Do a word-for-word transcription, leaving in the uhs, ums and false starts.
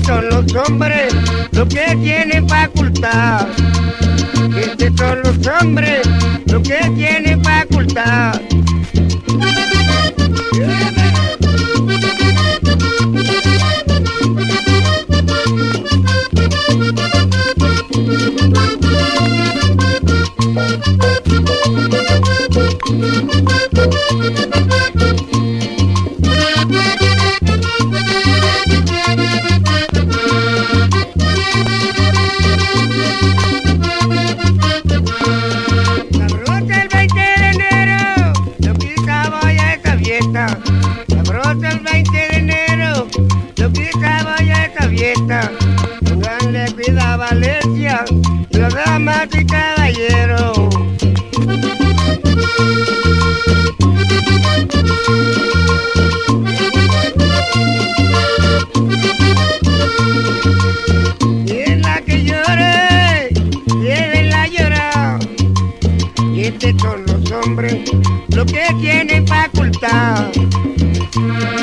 son los hombres lo que tienen facultad. Estos son los hombres lo que tienen facultad. Sabrosa el veinte de enero, yo quizá voy a esta fiesta. Pónganle cuidado a Valencia, y los damas y caballeros. Y es la que llore, déjenla llorar. Y estos son los hombres, los que tienen facultad.